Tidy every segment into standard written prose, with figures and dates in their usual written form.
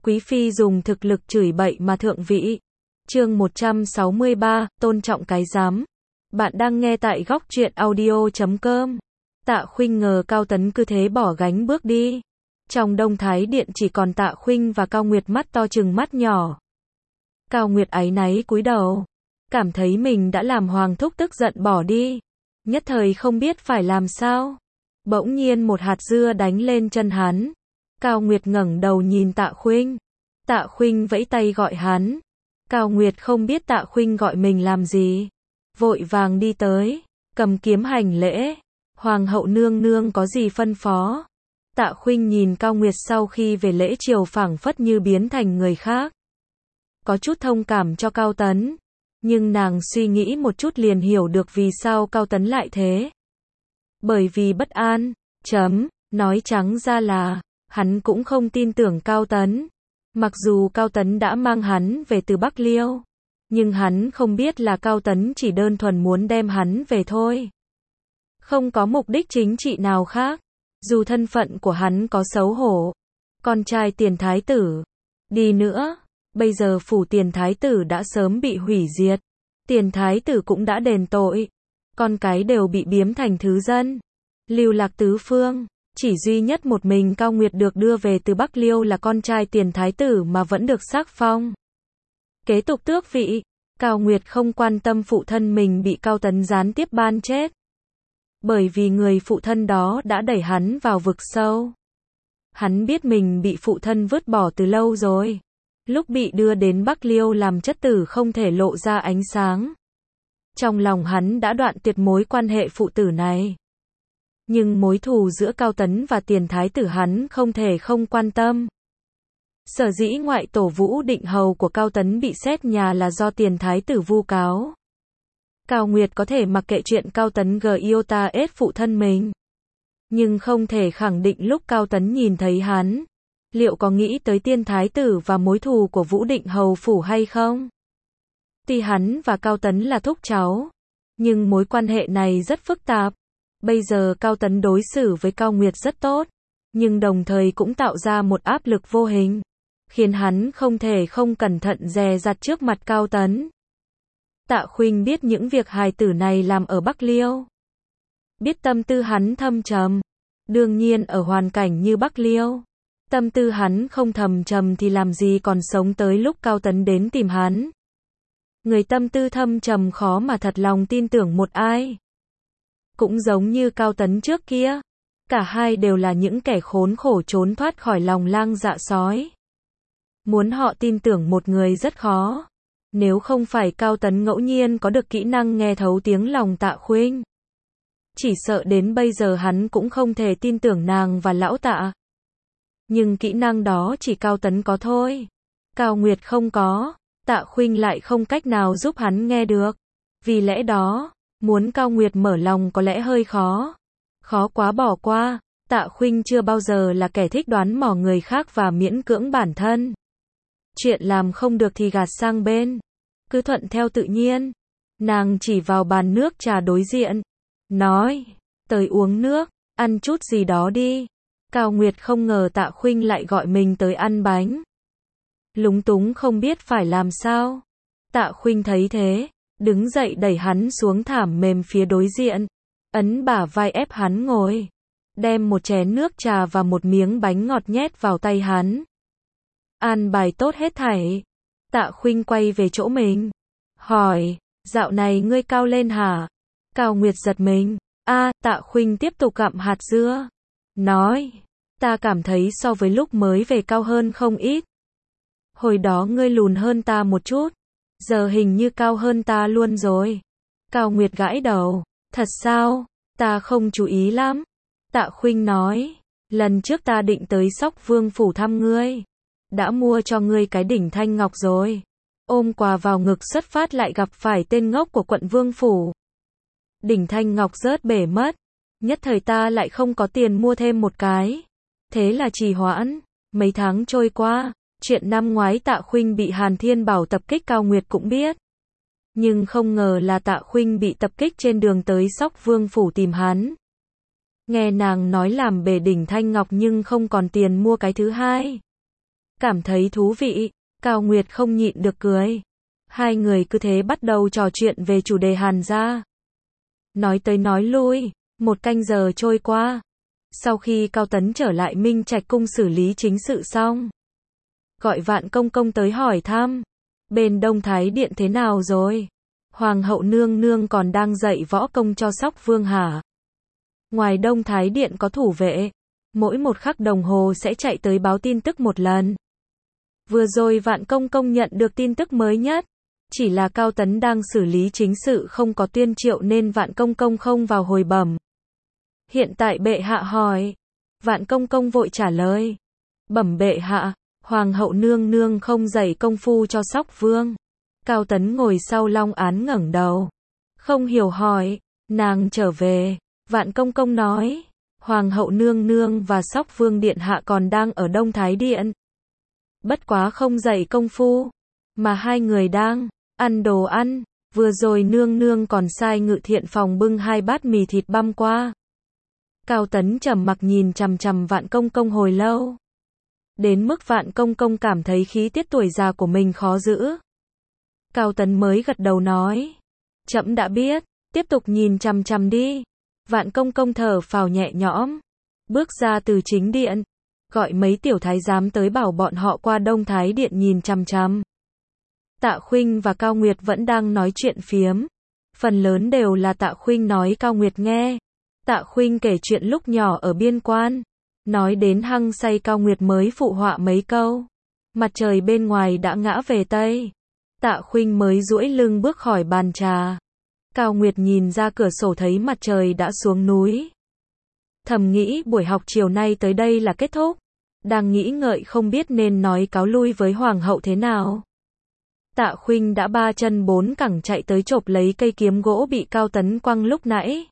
Quý phi dùng thực lực chửi bậy mà thượng vị. Chương 163, tôn trọng cái giám. Bạn đang nghe tại góc truyện audio.com. Tạ Khuynh ngờ Cao Tấn cứ thế bỏ gánh bước đi. Trong Đông Thái Điện chỉ còn Tạ Khuynh và Cao Nguyệt mắt to trừng mắt nhỏ. Cao Nguyệt áy náy cúi đầu, cảm thấy mình đã làm Hoàng thúc tức giận bỏ đi. Nhất thời không biết phải làm sao. Bỗng nhiên một hạt dưa đánh lên chân hắn. Cao Nguyệt ngẩng đầu nhìn Tạ Khuynh. Tạ Khuynh vẫy tay gọi hắn. Cao Nguyệt không biết Tạ Khuynh gọi mình làm gì, vội vàng đi tới, cầm kiếm hành lễ. Hoàng hậu nương nương có gì phân phó? Tạ Khuynh nhìn Cao Nguyệt sau khi về lễ triều phảng phất như biến thành người khác. Có chút thông cảm cho Cao Tấn, nhưng nàng suy nghĩ một chút liền hiểu được vì sao Cao Tấn lại thế. Bởi vì bất an, nói trắng ra là, hắn cũng không tin tưởng Cao Tấn. Mặc dù Cao Tấn đã mang hắn về từ Bắc Liêu, nhưng hắn không biết là Cao Tấn chỉ đơn thuần muốn đem hắn về thôi. Không có mục đích chính trị nào khác. Dù thân phận của hắn có xấu hổ, con trai tiền thái tử, đi nữa, bây giờ phủ tiền thái tử đã sớm bị hủy diệt. Tiền thái tử cũng đã đền tội, con cái đều bị biếm thành thứ dân, lưu lạc tứ phương. Chỉ duy nhất một mình Cao Nguyệt được đưa về từ Bắc Liêu là con trai tiền thái tử mà vẫn được sắc phong kế tục tước vị. Cao Nguyệt không quan tâm phụ thân mình bị Cao Tấn gián tiếp ban chết, bởi vì người phụ thân đó đã đẩy hắn vào vực sâu. Hắn biết mình bị phụ thân vứt bỏ từ lâu rồi. Lúc bị đưa đến Bắc Liêu làm chất tử không thể lộ ra ánh sáng. Trong lòng hắn đã đoạn tuyệt mối quan hệ phụ tử này. Nhưng mối thù giữa Cao Tấn và tiền thái tử hắn không thể không quan tâm. Sở dĩ ngoại tổ Vũ Định Hầu của Cao Tấn bị xét nhà là do tiền thái tử vu cáo. Cao Nguyệt có thể mặc kệ chuyện Cao Tấn Giota ết phụ thân mình, nhưng không thể khẳng định lúc Cao Tấn nhìn thấy hắn, liệu có nghĩ tới tiên thái tử và mối thù của Vũ Định Hầu phủ hay không. Tuy hắn và Cao Tấn là thúc cháu, nhưng mối quan hệ này rất phức tạp. Bây giờ Cao Tấn đối xử với Cao Nguyệt rất tốt, nhưng đồng thời cũng tạo ra một áp lực vô hình, khiến hắn không thể không cẩn thận dè dặt trước mặt Cao Tấn. Tạ Khuynh biết những việc hài tử này làm ở Bắc Liêu, biết tâm tư hắn thâm trầm. Đương nhiên ở hoàn cảnh như Bắc Liêu, tâm tư hắn không thầm trầm thì làm gì còn sống tới lúc Cao Tấn đến tìm hắn. Người tâm tư thâm trầm khó mà thật lòng tin tưởng một ai. Cũng giống như Cao Tấn trước kia, cả hai đều là những kẻ khốn khổ trốn thoát khỏi lòng lang dạ sói. Muốn họ tin tưởng một người rất khó. Nếu không phải Cao Tấn ngẫu nhiên có được kỹ năng nghe thấu tiếng lòng Tạ Khuynh, chỉ sợ đến bây giờ hắn cũng không thể tin tưởng nàng và lão Tạ. Nhưng kỹ năng đó chỉ Cao Tấn có thôi. Cao Nguyệt không có, Tạ Khuynh lại không cách nào giúp hắn nghe được. Vì lẽ đó, muốn Cao Nguyệt mở lòng có lẽ hơi khó. Khó quá bỏ qua. Tạ Khuynh chưa bao giờ là kẻ thích đoán mò người khác và miễn cưỡng bản thân. Chuyện làm không được thì gạt sang bên, cứ thuận theo tự nhiên. Nàng chỉ vào bàn nước trà đối diện, nói, tới uống nước, ăn chút gì đó đi. Cao Nguyệt không ngờ Tạ Khuynh lại gọi mình tới ăn bánh. Lúng túng không biết phải làm sao. Tạ Khuynh thấy thế, đứng dậy đẩy hắn xuống thảm mềm phía đối diện, ấn bả vai ép hắn ngồi, đem một chén nước trà và một miếng bánh ngọt nhét vào tay hắn. An bài tốt hết thảy. Tạ Khuynh quay về chỗ mình, hỏi, dạo này ngươi cao lên hả? Cao Nguyệt giật mình. Tạ Khuynh tiếp tục gặm hạt dưa, nói, ta cảm thấy so với lúc mới về cao hơn không ít. Hồi đó ngươi lùn hơn ta một chút, giờ hình như cao hơn ta luôn rồi. Cao Nguyệt gãi đầu, thật sao? Ta không chú ý lắm. Tạ Khuynh nói, lần trước ta định tới Sóc Vương phủ thăm ngươi, đã mua cho ngươi cái đỉnh thanh ngọc rồi. Ôm quà vào ngực xuất phát lại gặp phải tên ngốc của quận Vương phủ. Đỉnh thanh ngọc rớt bể mất. Nhất thời ta lại không có tiền mua thêm một cái. Thế là trì hoãn. Mấy tháng trôi qua, chuyện năm ngoái Tạ Khuynh bị Hàn Thiên Bảo tập kích Cao Nguyệt cũng biết. Nhưng không ngờ là Tạ Khuynh bị tập kích trên đường tới Sóc Vương phủ tìm hắn. Nghe nàng nói làm bể đỉnh thanh ngọc nhưng không còn tiền mua cái thứ hai. cảm thấy thú vị. Cao Nguyệt không nhịn được cười. Hai người cứ thế bắt đầu trò chuyện về chủ đề Hàn gia. Nói tới nói lui, 1 canh giờ trôi qua. Sau khi Cao Tấn trở lại Minh Trạch cung xử lý chính sự xong, gọi Vạn Công Công tới hỏi thăm. Bên Đông Thái Điện thế nào rồi? Hoàng hậu nương nương còn đang dạy võ công cho Sóc Vương hả? Ngoài Đông Thái Điện có thủ vệ, mỗi 1 khắc đồng hồ sẽ chạy tới báo tin tức 1 lần. Vừa rồi Vạn Công Công nhận được tin tức mới nhất. Chỉ là Cao Tấn đang xử lý chính sự không có tuyên triệu nên Vạn Công Công không vào hồi bẩm. Hiện tại bệ hạ hỏi. Vạn Công Công vội trả lời. Bẩm bệ hạ, Hoàng hậu nương nương không dạy công phu cho Sóc Vương. Cao Tấn ngồi sau long án ngẩng đầu. Không hiểu hỏi, nàng trở về. Vạn Công Công nói, Hoàng hậu nương nương và Sóc Vương điện hạ còn đang ở Đông Thái Điện. Bất quá không dạy công phu, mà hai người đang ăn đồ ăn. Vừa rồi nương nương còn sai Ngự Thiện phòng bưng 2 bát mì thịt băm qua. Cao Tấn trầm mặc nhìn chằm chằm Vạn Công Công hồi lâu. Đến mức Vạn Công Công cảm thấy khí tiết tuổi già của mình khó giữ. Cao Tấn mới gật đầu nói. Trẫm đã biết, tiếp tục nhìn chằm chằm đi. Vạn Công Công thở phào nhẹ nhõm. Bước ra từ chính điện. Gọi mấy tiểu thái giám tới bảo bọn họ qua Đông Thái Điện nhìn chằm chằm. Tạ Khuynh và Cao Nguyệt vẫn đang nói chuyện phiếm. Phần lớn đều là Tạ Khuynh nói Cao Nguyệt nghe. Tạ Khuynh kể chuyện lúc nhỏ ở biên quan. Nói đến hăng say Cao Nguyệt mới phụ họa mấy câu. Mặt trời bên ngoài đã ngã về Tây. Tạ Khuynh mới duỗi lưng bước khỏi bàn trà. Cao Nguyệt nhìn ra cửa sổ thấy mặt trời đã xuống núi. Thầm nghĩ buổi học chiều nay tới đây là kết thúc. Đang nghĩ ngợi không biết nên nói cáo lui với Hoàng hậu thế nào. Tạ Khuynh đã 3 chân 4 cẳng chạy tới chộp lấy cây kiếm gỗ bị Cao Tấn quăng lúc nãy.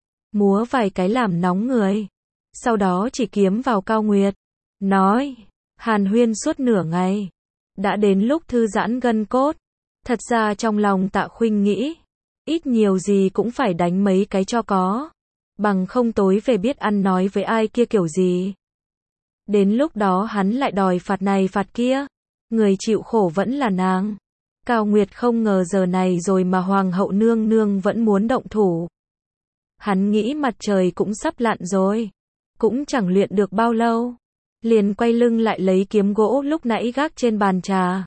Múa vài cái làm nóng người. Sau đó chỉ kiếm vào Cao Nguyệt. Nói, hàn huyên suốt nửa ngày. Đã đến lúc thư giãn gân cốt. Thật ra trong lòng Tạ Khuynh nghĩ, ít nhiều gì cũng phải đánh mấy cái cho có. Bằng không tối về biết ăn nói với ai kia kiểu gì. Đến lúc đó hắn lại đòi phạt này phạt kia. Người chịu khổ vẫn là nàng. Cao Nguyệt không ngờ giờ này rồi mà Hoàng hậu nương nương vẫn muốn động thủ. Hắn nghĩ mặt trời cũng sắp lặn rồi. Cũng chẳng luyện được bao lâu. Liền quay lưng lại lấy kiếm gỗ lúc nãy gác trên bàn trà.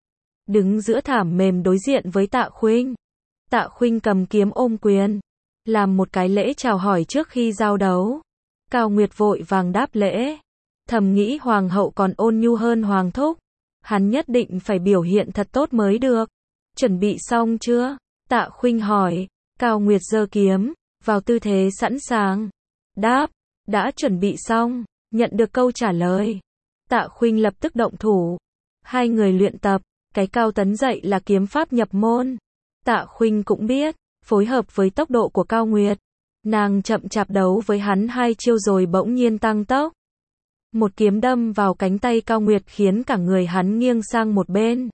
Đứng giữa thảm mềm đối diện với Tạ Khuynh. Tạ Khuynh cầm kiếm ôm quyền. Làm một cái lễ chào hỏi trước khi giao đấu. Cao Nguyệt vội vàng đáp lễ. Thầm nghĩ Hoàng hậu còn ôn nhu hơn Hoàng thúc. Hắn nhất định phải biểu hiện thật tốt mới được. Chuẩn bị xong chưa? Tạ Khuynh hỏi. Cao Nguyệt giơ kiếm, vào tư thế sẵn sàng. Đáp, đã chuẩn bị xong. Nhận được câu trả lời. Tạ Khuynh lập tức động thủ. Hai người luyện tập. Cái Cao Tấn dạy là kiếm pháp nhập môn. Tạ Khuynh cũng biết, phối hợp với tốc độ của Cao Nguyệt. Nàng chậm chạp đấu với hắn 2 chiêu rồi bỗng nhiên tăng tốc. Một kiếm đâm vào cánh tay Cao Nguyệt khiến cả người hắn nghiêng sang một bên.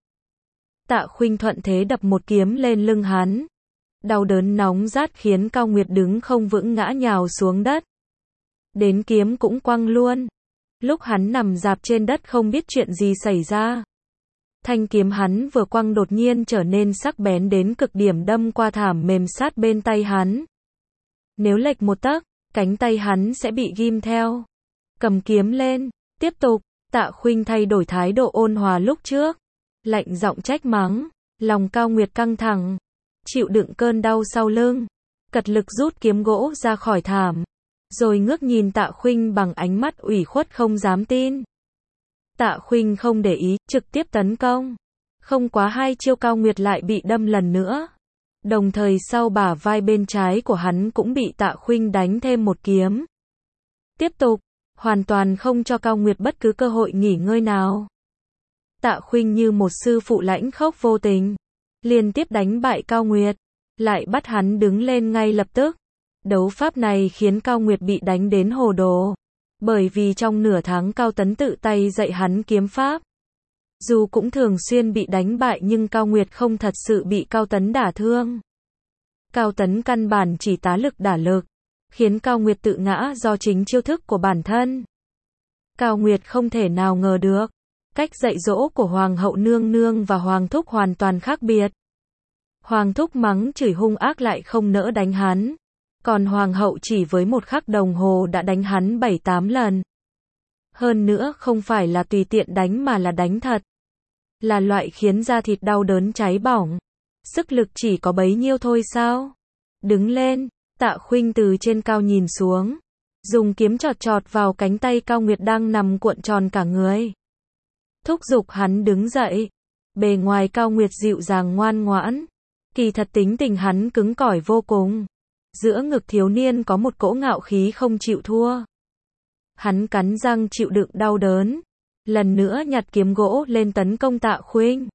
Tạ Khuynh thuận thế đập một kiếm lên lưng hắn. Đau đớn nóng rát khiến Cao Nguyệt đứng không vững ngã nhào xuống đất. Đến kiếm cũng quăng luôn. Lúc hắn nằm rạp trên đất không biết chuyện gì xảy ra. Thanh kiếm hắn vừa quăng đột nhiên trở nên sắc bén đến cực điểm đâm qua thảm mềm sát bên tay hắn. Nếu lệch một tấc, cánh tay hắn sẽ bị ghim theo. Cầm kiếm lên, tiếp tục. Tạ Khuynh thay đổi thái độ ôn hòa lúc trước. Lạnh giọng trách mắng. Lòng Cao Nguyệt căng thẳng. Chịu đựng cơn đau sau lưng. Cật lực rút kiếm gỗ ra khỏi thảm. Rồi ngước nhìn Tạ Khuynh bằng ánh mắt ủy khuất không dám tin. Tạ Khuynh không để ý, trực tiếp tấn công. Không quá 2 chiêu Cao Nguyệt lại bị đâm lần nữa. Đồng thời sau bả vai bên trái của hắn cũng bị Tạ Khuynh đánh thêm một kiếm. Tiếp tục, hoàn toàn không cho Cao Nguyệt bất cứ cơ hội nghỉ ngơi nào. Tạ Khuynh như một sư phụ lãnh khốc vô tình. Liên tiếp đánh bại Cao Nguyệt. Lại bắt hắn đứng lên ngay lập tức. Đấu pháp này khiến Cao Nguyệt bị đánh đến hồ đồ. Bởi vì trong nửa tháng Cao Tấn tự tay dạy hắn kiếm pháp. Dù cũng thường xuyên bị đánh bại nhưng Cao Nguyệt không thật sự bị Cao Tấn đả thương. Cao Tấn căn bản chỉ tá lực đả lực. Khiến Cao Nguyệt tự ngã do chính chiêu thức của bản thân. Cao Nguyệt không thể nào ngờ được. Cách dạy dỗ của Hoàng hậu nương nương và Hoàng thúc hoàn toàn khác biệt. Hoàng thúc mắng chửi hung ác lại không nỡ đánh hắn. Còn Hoàng hậu chỉ với một khắc đồng hồ đã đánh hắn 7-8 lần. Hơn nữa không phải là tùy tiện đánh mà là đánh thật. Là loại khiến da thịt đau đớn cháy bỏng. Sức lực chỉ có bấy nhiêu thôi sao? Đứng lên, Tạ Khuynh từ trên cao nhìn xuống. Dùng kiếm chọt chọt vào cánh tay Cao Nguyệt đang nằm cuộn tròn cả người. Thúc giục hắn đứng dậy. Bề ngoài Cao Nguyệt dịu dàng ngoan ngoãn. Kỳ thật tính tình hắn cứng cỏi vô cùng. Giữa ngực thiếu niên có một cỗ ngạo khí không chịu thua. Hắn cắn răng chịu đựng đau đớn. Lần nữa nhặt kiếm gỗ lên tấn công Tạ Khuynh.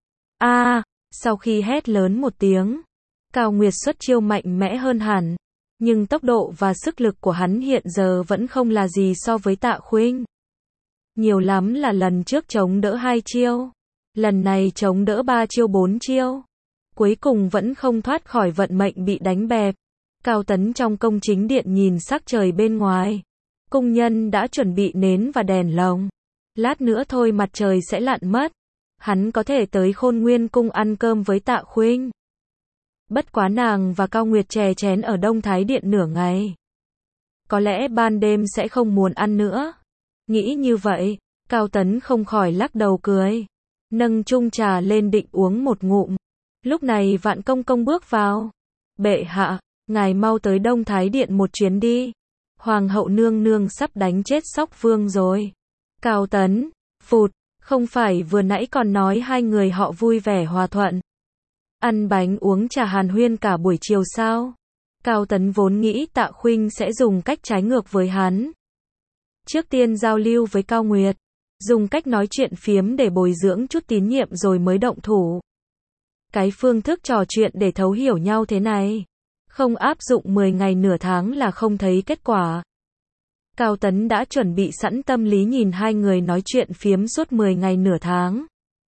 Sau khi hét lớn một tiếng, Cao Nguyệt xuất chiêu mạnh mẽ hơn hẳn. Nhưng tốc độ và sức lực của hắn hiện giờ vẫn không là gì so với Tạ Khuynh. Nhiều lắm là lần trước chống đỡ 2 chiêu. Lần này chống đỡ 3 chiêu 4 chiêu. Cuối cùng vẫn không thoát khỏi vận mệnh bị đánh bẹp. Cao Tấn trong công chính điện nhìn sắc trời bên ngoài. Cung nhân đã chuẩn bị nến và đèn lồng. Lát nữa thôi mặt trời sẽ lặn mất. Hắn có thể tới Khôn Nguyên cung ăn cơm với Tạ Khuynh. Bất quá nàng và Cao Nguyệt chè chén ở Đông Thái Điện nửa ngày. Có lẽ ban đêm sẽ không muốn ăn nữa. Nghĩ như vậy, Cao Tấn không khỏi lắc đầu cười. Nâng chung trà lên định uống một ngụm. Lúc này Vạn Công Công bước vào. Bệ hạ, ngài mau tới Đông Thái Điện một chuyến đi. Hoàng hậu nương nương sắp đánh chết Sóc Vương rồi. Cao Tấn, phụt, không phải vừa nãy còn nói hai người họ vui vẻ hòa thuận. Ăn bánh uống trà hàn huyên cả buổi chiều sao? Cao Tấn vốn nghĩ Tạ Khuynh sẽ dùng cách trái ngược với hắn. Trước tiên giao lưu với Cao Nguyệt. Dùng cách nói chuyện phiếm để bồi dưỡng chút tín nhiệm rồi mới động thủ. Cái phương thức trò chuyện để thấu hiểu nhau thế này. Không áp dụng 10 ngày nửa tháng là không thấy kết quả. Cao Tấn đã chuẩn bị sẵn tâm lý nhìn hai người nói chuyện phiếm suốt 10 ngày nửa tháng.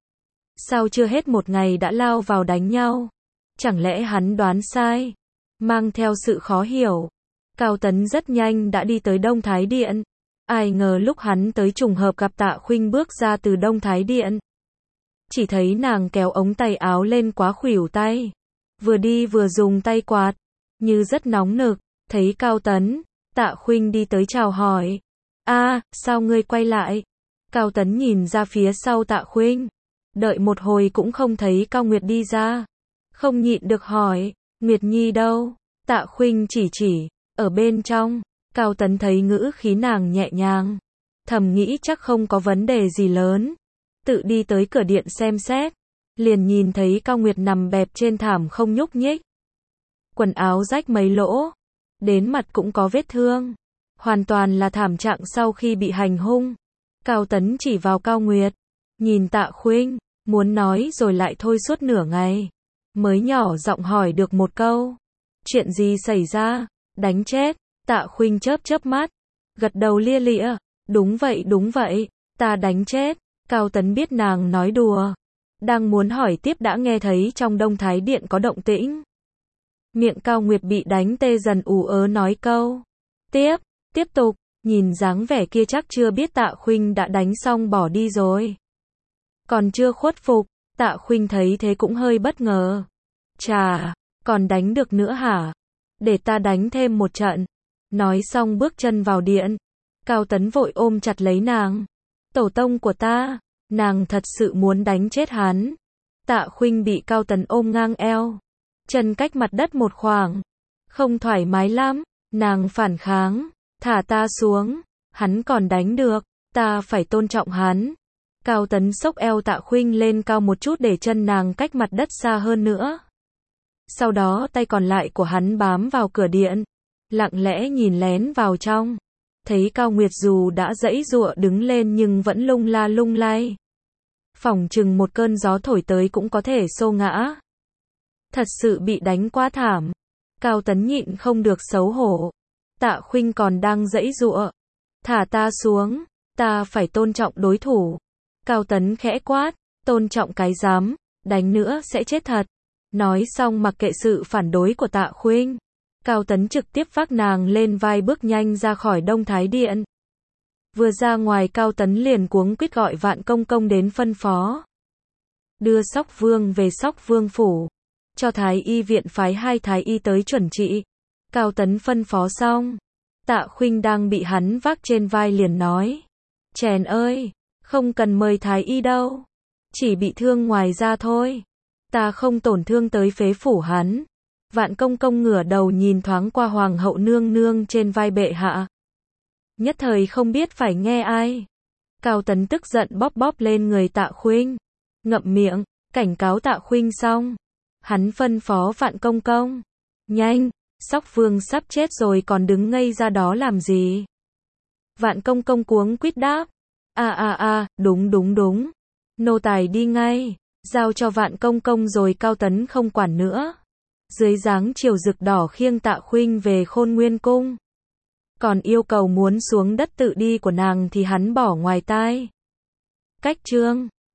Sao chưa hết một ngày đã lao vào đánh nhau? Chẳng lẽ hắn đoán sai? Mang theo sự khó hiểu. Cao Tấn rất nhanh đã đi tới Đông Thái Điện. Ai ngờ lúc hắn tới trùng hợp gặp Tạ Khuynh bước ra từ Đông Thái Điện. Chỉ thấy nàng kéo ống tay áo lên quá khuỷu tay. Vừa đi vừa dùng tay quạt. Như rất nóng nực. Thấy Cao Tấn, Tạ Khuynh đi tới chào hỏi. Sao ngươi quay lại? Cao Tấn nhìn ra phía sau Tạ Khuynh. Đợi một hồi cũng không thấy Cao Nguyệt đi ra. Không nhịn được hỏi, Nguyệt Nhi đâu? Tạ Khuynh chỉ, ở bên trong. Cao Tấn thấy ngữ khí nàng nhẹ nhàng. Thầm nghĩ chắc không có vấn đề gì lớn. Tự đi tới cửa điện xem xét. Liền nhìn thấy Cao Nguyệt nằm bẹp trên thảm không nhúc nhích. Quần áo rách mấy lỗ. Đến mặt cũng có vết thương. Hoàn toàn là thảm trạng sau khi bị hành hung. Cao Tấn chỉ vào Cao Nguyệt. Nhìn Tạ Khuynh, muốn nói rồi lại thôi suốt nửa ngày. Mới nhỏ giọng hỏi được một câu. Chuyện gì xảy ra? Đánh chết. Tạ Khuynh chớp mắt. Gật đầu lia lịa. Đúng vậy, ta đánh chết. Cao Tấn biết nàng nói đùa. Đang muốn hỏi tiếp đã nghe thấy trong Đông Thái Điện có động tĩnh. Miệng Cao Nguyệt bị đánh tê dần ù ớ nói câu. Tiếp tục, nhìn dáng vẻ kia chắc chưa biết Tạ Khuynh đã đánh xong bỏ đi rồi. Còn chưa khuất phục, Tạ Khuynh thấy thế cũng hơi bất ngờ. Chà, còn đánh được nữa hả? Để ta đánh thêm một trận. Nói xong bước chân vào điện. Cao Tấn vội ôm chặt lấy nàng. Tổ tông của ta, nàng thật sự muốn đánh chết hắn. Tạ Khuynh bị Cao Tấn ôm ngang eo. Chân cách mặt đất một khoảng. Không thoải mái lắm, nàng phản kháng. Thả ta xuống, hắn còn đánh được, ta phải tôn trọng hắn. Cao Tấn xốc eo Tạ Khuynh lên cao một chút để chân nàng cách mặt đất xa hơn nữa. Sau đó tay còn lại của hắn bám vào cửa điện, lặng lẽ nhìn lén vào trong. Thấy Cao Nguyệt dù đã giãy giụa đứng lên nhưng vẫn lung la lung lay. Phỏng chừng một cơn gió thổi tới cũng có thể xô ngã. Thật sự bị đánh quá thảm. Cao Tấn nhịn không được xấu hổ. Tạ Khuynh còn đang giãy giụa. Thả ta xuống, ta phải tôn trọng đối thủ. Cao Tấn khẽ quát, tôn trọng cái dám, đánh nữa sẽ chết thật. Nói xong mặc kệ sự phản đối của Tạ Khuynh. Cao Tấn trực tiếp vác nàng lên vai bước nhanh ra khỏi Đông Thái Điện. Vừa ra ngoài Cao Tấn liền cuống quýt gọi Vạn Công Công đến phân phó. Đưa Sóc Vương về Sóc Vương phủ. Cho Thái y viện phái 2 Thái y tới chuẩn trị. Cao Tấn phân phó xong. Tạ Khuynh đang bị hắn vác trên vai liền nói. Chèn ơi, không cần mời Thái y đâu. Chỉ bị thương ngoài da thôi. Ta không tổn thương tới phế phủ hắn. Vạn Công Công ngửa đầu nhìn thoáng qua Hoàng hậu nương nương trên vai bệ hạ. Nhất thời không biết phải nghe ai. Cao Tấn tức giận bóp bóp lên người Tạ Khuynh. Ngậm miệng, cảnh cáo Tạ Khuynh xong. Hắn phân phó Vạn Công Công. Nhanh, Sóc Vương sắp chết rồi còn đứng ngây ra đó làm gì? Vạn Công Công cuống quýt đáp. Đúng. Nô tài đi ngay. Giao cho Vạn Công Công rồi Cao Tấn không quản nữa. Dưới dáng chiều rực đỏ khiêng Tạ Khuynh về Khôn Nguyên Cung. Còn yêu cầu muốn xuống đất tự đi của nàng thì hắn bỏ ngoài tai. Cách chương